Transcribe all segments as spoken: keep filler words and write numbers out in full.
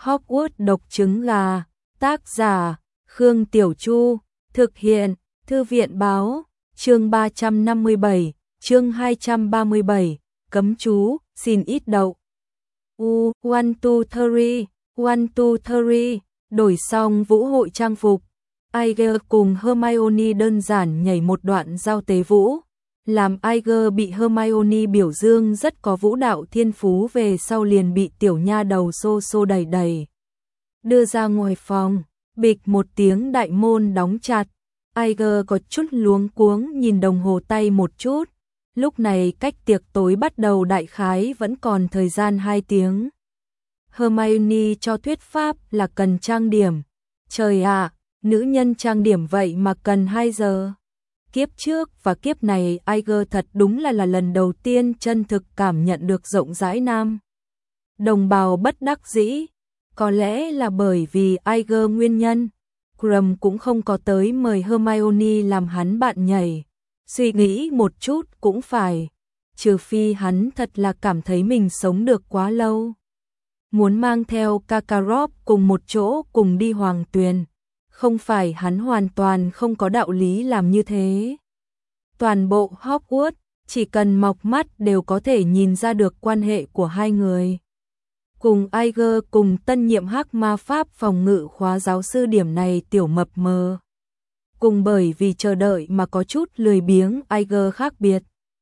Hogwarts độc trứng gà, tác giả Khương Tiểu Chu, thực hiện Thư viện báo, chương ba trăm năm mươi bảy, chương hai trăm ba mươi bảy, cấm chú, xin ít đậu. U, one two three, one two three, đổi xong vũ hội trang phục. Iger cùng Hermione đơn giản nhảy một đoạn giao tế vũ, làm Iger bị Hermione biểu dương rất có vũ đạo thiên phú, về sau liền bị tiểu nha đầu xô xô đẩy đẩy đưa ra ngoài phòng, bịch một tiếng đại môn đóng chặt. Iger có chút luống cuống nhìn đồng hồ tay một chút, lúc này cách tiệc tối bắt đầu đại khái vẫn còn thời gian hai tiếng. Hermione cho thuyết pháp là cần trang điểm. Trời ạ, nữ nhân trang điểm vậy mà cần hai giờ. Kiếp trước và kiếp này Iger thật đúng là là lần đầu tiên chân thực cảm nhận được rộng rãi nam đồng bào bất đắc dĩ. Có lẽ là bởi vì Iger nguyên nhân, Krum cũng không có tới mời Hermione làm hắn bạn nhảy. Suy nghĩ một chút cũng phải, trừ phi hắn thật là cảm thấy mình sống được quá lâu, muốn mang theo Karkaroff cùng một chỗ cùng đi Hoàng Tuyền. Không phải hắn hoàn toàn không có đạo lý làm như thế. Toàn bộ Hogwarts, chỉ cần mọc mắt đều có thể nhìn ra được quan hệ của hai người. Cùng Iger cùng tân nhiệm hắc ma pháp phòng ngự khóa giáo sư điểm này tiểu mập mờ. Cùng bởi vì chờ đợi mà có chút lười biếng Iger khác biệt.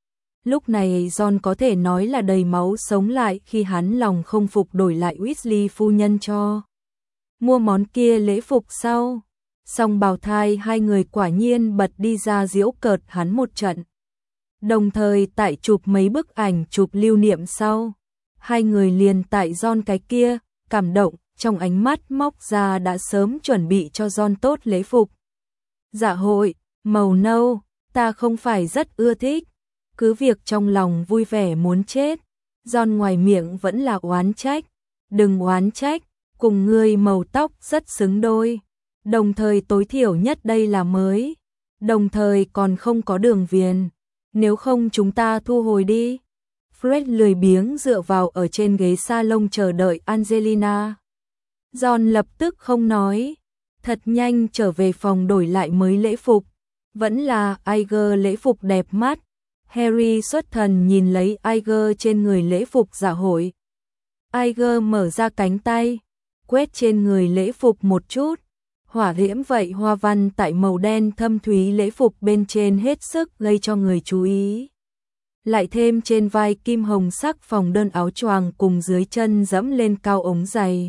Lúc này Ron có thể nói là đầy máu sống lại khi hắn lòng không phục đổi lại Weasley phu nhân cho mua món kia lễ phục sau. Song bào thai hai người quả nhiên bật đi ra giễu cợt hắn một trận. Đồng thời tại chụp mấy bức ảnh chụp lưu niệm sau, hai người liền tại Ron cái kia, cảm động, trong ánh mắt móc ra đã sớm chuẩn bị cho Ron tốt lễ phục. Dạ hội, màu nâu, ta không phải rất ưa thích. Cứ việc trong lòng vui vẻ muốn chết, Ron ngoài miệng vẫn là oán trách. Đừng oán trách, cùng ngươi màu tóc rất xứng đôi. Đồng thời tối thiểu nhất đây là mới. Đồng thời còn không có đường viền. Nếu không chúng ta thu hồi đi. Fred lười biếng dựa vào ở trên ghế salon chờ đợi Angelina. Ron lập tức không nói. Thật nhanh trở về phòng đổi lại mới lễ phục. Vẫn là Iger lễ phục đẹp mắt. Harry xuất thần nhìn lấy Iger trên người lễ phục dạ hội. Iger mở ra cánh tay, quét trên người lễ phục một chút. Hỏa diễm vậy hoa văn tại màu đen thâm thúy lễ phục bên trên hết sức gây cho người chú ý. Lại thêm trên vai kim hồng sắc phòng đơn áo choàng cùng dưới chân dẫm lên cao ống giày.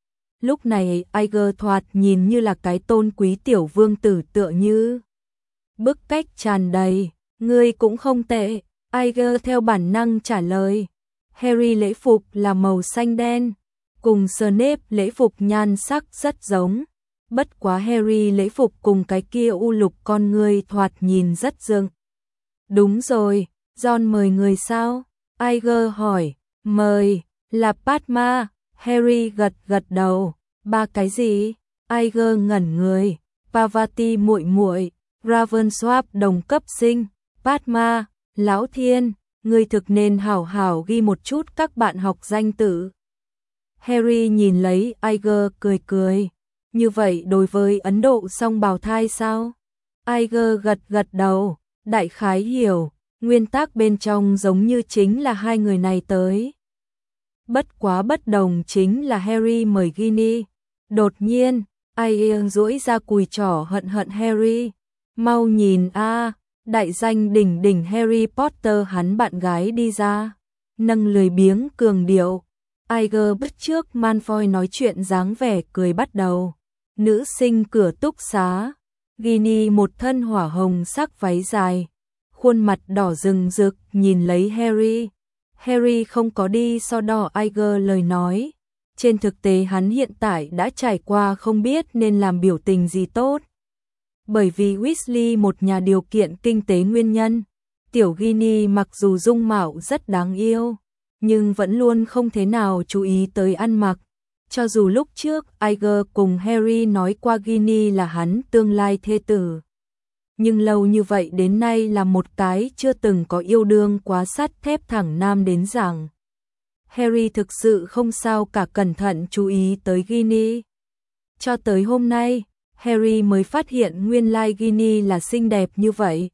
Lúc này Iger thoạt nhìn như là cái tôn quý tiểu vương tử tựa như. Bức cách tràn đầy, ngươi cũng không tệ. Iger theo bản năng trả lời. Harry lễ phục là màu xanh đen, cùng Snape lễ phục nhan sắc rất giống. Bất quá Harry lễ phục cùng cái kia u lục con ngươi thoạt nhìn rất dưng. Đúng rồi, Ron mời người sao? Iger hỏi. Mời, là Padma. Harry gật gật đầu. Ba cái gì? Iger ngẩn người. Parvati muội muội, Ravensworth đồng cấp sinh, Padma, Lão Thiên, ngươi thực nên hảo hảo ghi một chút các bạn học danh tự. Harry nhìn lấy Iger cười cười. Như vậy đối với Ấn Độ song bào thai sao? Iger gật gật đầu, đại khái hiểu, nguyên tắc bên trong giống như chính là hai người này tới. Bất quá bất đồng chính là Harry mời Ginny. Đột nhiên, Iger duỗi ra cùi trỏ hận hận Harry. Mau nhìn a, đại danh đỉnh đỉnh Harry Potter hắn bạn gái đi ra. Nâng lười biếng cường điệu. Iger bắt trước Malfoy nói chuyện dáng vẻ cười bắt đầu. Nữ sinh cửa túc xá. Ginny một thân hỏa hồng sắc váy dài, khuôn mặt đỏ rừng rực nhìn lấy Harry. Harry không có đi so đo Iger lời nói. Trên thực tế hắn hiện tại đã trải qua không biết nên làm biểu tình gì tốt. Bởi vì Weasley một nhà điều kiện kinh tế nguyên nhân, tiểu Ginny mặc dù dung mạo rất đáng yêu, nhưng vẫn luôn không thế nào chú ý tới ăn mặc. Cho dù lúc trước Iger cùng Harry nói qua Ginny là hắn tương lai thê tử, nhưng lâu như vậy đến nay là một cái chưa từng có yêu đương quá sắt thép thẳng nam đến rằng. Harry thực sự không sao cả, cẩn thận chú ý tới Ginny. Cho tới hôm nay, Harry mới phát hiện nguyên lai Ginny là xinh đẹp như vậy.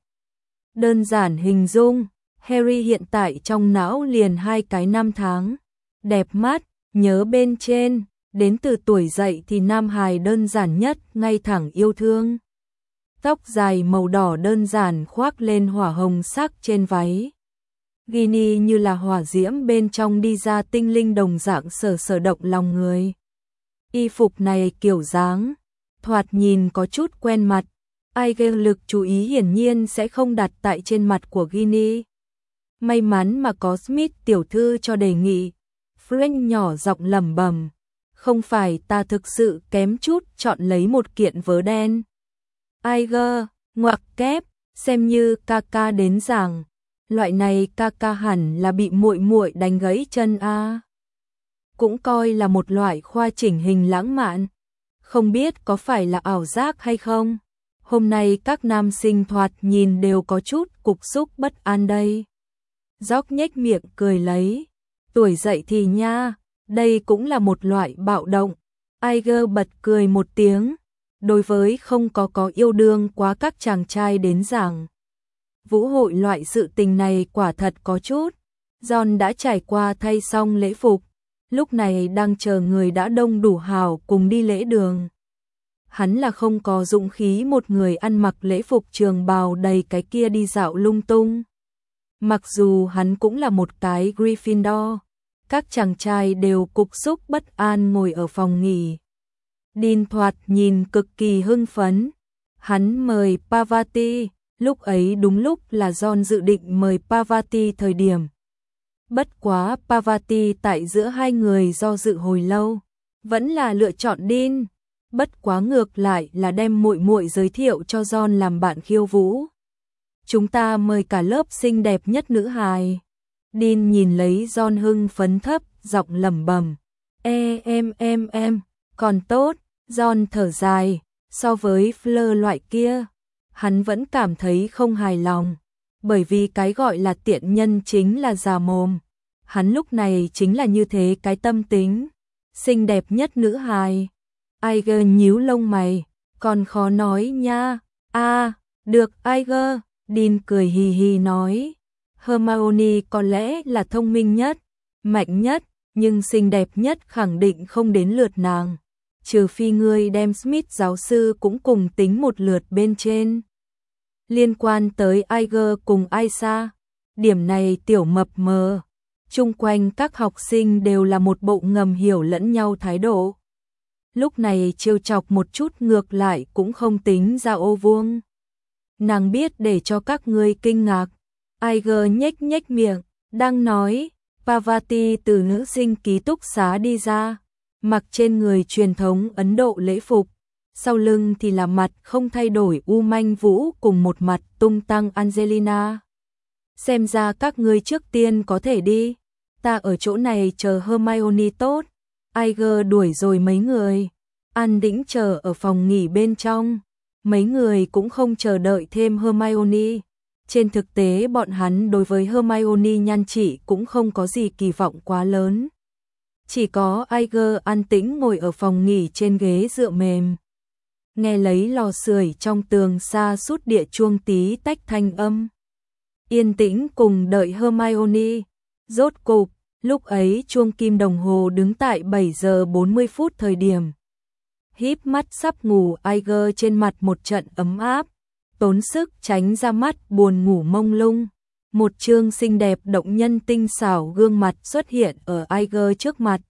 Đơn giản hình dung, Harry hiện tại trong não liền hai cái năm tháng. Đẹp mắt, nhớ bên trên, đến từ tuổi dậy thì nam hài đơn giản nhất, ngay thẳng yêu thương. Tóc dài màu đỏ đơn giản khoác lên hỏa hồng sắc trên váy. Ginny như là hỏa diễm bên trong đi ra, tinh linh đồng dạng sở sở động lòng người. Y phục này kiểu dáng, thoạt nhìn có chút quen mặt. Ai gây lực chú ý hiển nhiên sẽ không đặt tại trên mặt của Ginny. May mắn mà có Smith tiểu thư cho đề nghị. Frank nhỏ giọng lẩm bẩm, không phải ta thực sự kém chút chọn lấy một kiện vớ đen. Iger, ngoặc kép, xem như ca ca đến giảng. Loại này ca ca hẳn là bị muội muội đánh gãy chân a. Cũng coi là một loại khoa chỉnh hình lãng mạn. Không biết có phải là ảo giác hay không? Hôm nay các nam sinh thoạt nhìn đều có chút cục xúc bất an đây. Gióc nhếch miệng cười lấy. Tuổi dậy thì nha, đây cũng là một loại bạo động. Iger bật cười một tiếng. Đối với không có có yêu đương quá các chàng trai đến giảng vũ hội loại sự tình này quả thật có chút. John đã trải qua thay xong lễ phục, lúc này đang chờ người đã đông đủ hào cùng đi lễ đường. Hắn là không có dũng khí một người ăn mặc lễ phục trường bào đầy cái kia đi dạo lung tung. Mặc dù hắn cũng là một cái Gryffindor, các chàng trai đều cục xúc bất an ngồi ở phòng nghỉ. Dean thoạt nhìn cực kỳ hưng phấn. Hắn mời Parvati, lúc ấy đúng lúc là John dự định mời Parvati thời điểm. Bất quá Parvati tại giữa hai người do dự hồi lâu, vẫn là lựa chọn Dean. Bất quá ngược lại là đem muội muội giới thiệu cho John làm bạn khiêu vũ. Chúng ta mời cả lớp xinh đẹp nhất nữ hài. Dean nhìn lấy John hưng phấn thấp, giọng lẩm bẩm, "E em em em, còn tốt." John thở dài, so với Fleur loại kia, hắn vẫn cảm thấy không hài lòng, bởi vì cái gọi là tiện nhân chính là già mồm. Hắn lúc này chính là như thế cái tâm tính, xinh đẹp nhất nữ hài. Iger nhíu lông mày, còn khó nói nha. A, à, được Iger, Dean cười hì hì nói. Hermione có lẽ là thông minh nhất, mạnh nhất, nhưng xinh đẹp nhất khẳng định không đến lượt nàng. Trừ phi ngươi đem Smith giáo sư cũng cùng tính một lượt bên trên. Liên quan tới Iger cùng Aisa, điểm này tiểu mập mờ. Chung quanh các học sinh đều là một bộ ngầm hiểu lẫn nhau thái độ. Lúc này trêu chọc một chút ngược lại cũng không tính ra ô vuông. Nàng biết để cho các ngươi kinh ngạc. Iger nhếch nhếch miệng, đang nói, Parvati từ nữ sinh ký túc xá đi ra, mặc trên người truyền thống Ấn Độ lễ phục, sau lưng thì là mặt không thay đổi U Manh Vũ cùng một mặt tung tăng Angelina. Xem ra các ngươi trước tiên có thể đi, ta ở chỗ này chờ Hermione tốt. Iger đuổi rồi mấy người, an tĩnh chờ ở phòng nghỉ bên trong. Mấy người cũng không chờ đợi thêm Hermione. Trên thực tế bọn hắn đối với Hermione nhan trị cũng không có gì kỳ vọng quá lớn. Chỉ có Iger an tĩnh ngồi ở phòng nghỉ trên ghế dựa mềm. Nghe lấy lò sưởi trong tường xa sút địa chuông tí tách thanh âm. Yên tĩnh cùng đợi Hermione. Rốt cục, lúc ấy chuông kim đồng hồ đứng tại bảy giờ bốn mươi phút thời điểm. Híp mắt sắp ngủ, Iger trên mặt một trận ấm áp, tốn sức tránh ra mắt buồn ngủ mông lung. Một trương xinh đẹp động nhân tinh xảo gương mặt xuất hiện ở Iger trước mặt.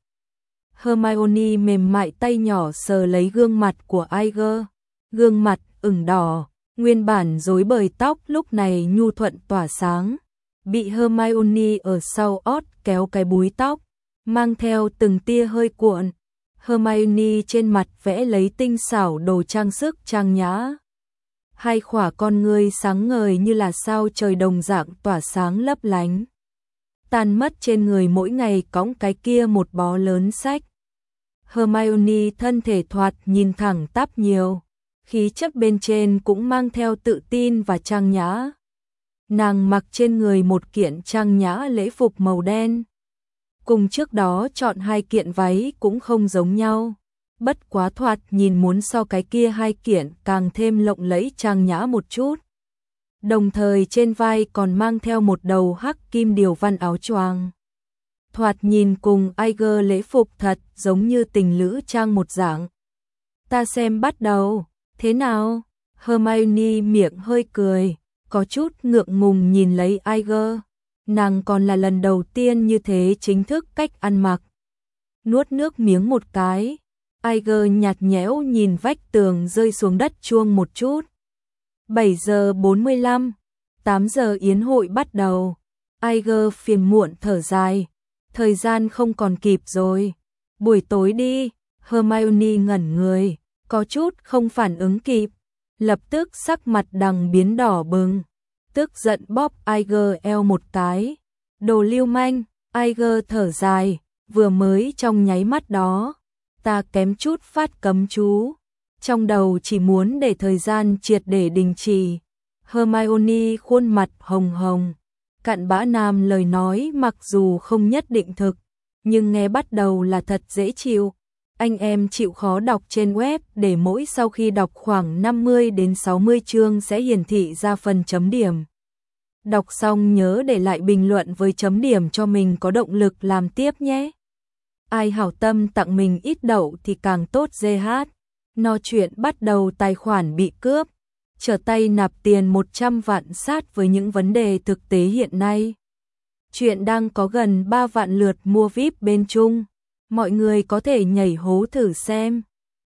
Hermione mềm mại tay nhỏ sờ lấy gương mặt của Iger. Gương mặt ửng đỏ, nguyên bản rối bời tóc lúc này nhu thuận tỏa sáng. Bị Hermione ở sau ót kéo cái búi tóc, mang theo từng tia hơi cuộn. Hermione trên mặt vẽ lấy tinh xảo đồ trang sức trang nhã. Hai khỏa con ngươi sáng ngời như là sao trời đồng dạng tỏa sáng lấp lánh. Tan mất trên người mỗi ngày cõng cái kia một bó lớn sách. Hermione thân thể thoạt nhìn thẳng tắp nhiều, khí chất bên trên cũng mang theo tự tin và trang nhã. Nàng mặc trên người một kiện trang nhã lễ phục màu đen. cùng trước đó chọn hai kiện váy cũng không giống nhau. Bất quá thoạt nhìn muốn so cái kia hai kiện càng thêm lộng lẫy trang nhã một chút. Đồng thời trên vai còn mang theo một đầu hắc kim điều văn áo choàng. Thoạt nhìn cùng Aiger lễ phục thật giống như tình lữ trang một dạng. Ta xem bắt đầu, thế nào? Hermione miệng hơi cười, có chút ngượng ngùng nhìn lấy Aiger. Nàng còn là lần đầu tiên như thế chính thức cách ăn mặc. Nuốt nước miếng một cái, Aiger nhạt nhẽo nhìn vách tường rơi xuống đất chuông một chút. bảy giờ bốn mươi lăm, tám giờ yến hội bắt đầu. Aiger phiền muộn thở dài, thời gian không còn kịp rồi. Buổi tối đi. Hermione ngẩn người, có chút không phản ứng kịp, lập tức sắc mặt đằng biến đỏ bừng, tức giận bóp Aiger eo một cái. Đồ lưu manh. Aiger thở dài, vừa mới trong nháy mắt đó, ta kém chút phát cấm chú, trong đầu chỉ muốn để thời gian triệt để đình chỉ. Hermione khuôn mặt hồng hồng, cặn bã nam lời nói mặc dù không nhất định thực, nhưng nghe bắt đầu là thật dễ chịu. Anh em chịu khó đọc trên web để mỗi sau khi đọc khoảng năm mươi đến sáu mươi chương sẽ hiển thị ra phần chấm điểm. Đọc xong nhớ để lại bình luận với chấm điểm cho mình có động lực làm tiếp nhé. Ai hảo tâm tặng mình ít đậu thì càng tốt giê hát. No chuyện bắt đầu tài khoản bị cướp, trở tay nạp tiền một trăm vạn sát với những vấn đề thực tế hiện nay. Chuyện đang có gần ba vạn lượt mua víp bên Trung. Mọi người có thể nhảy hố thử xem.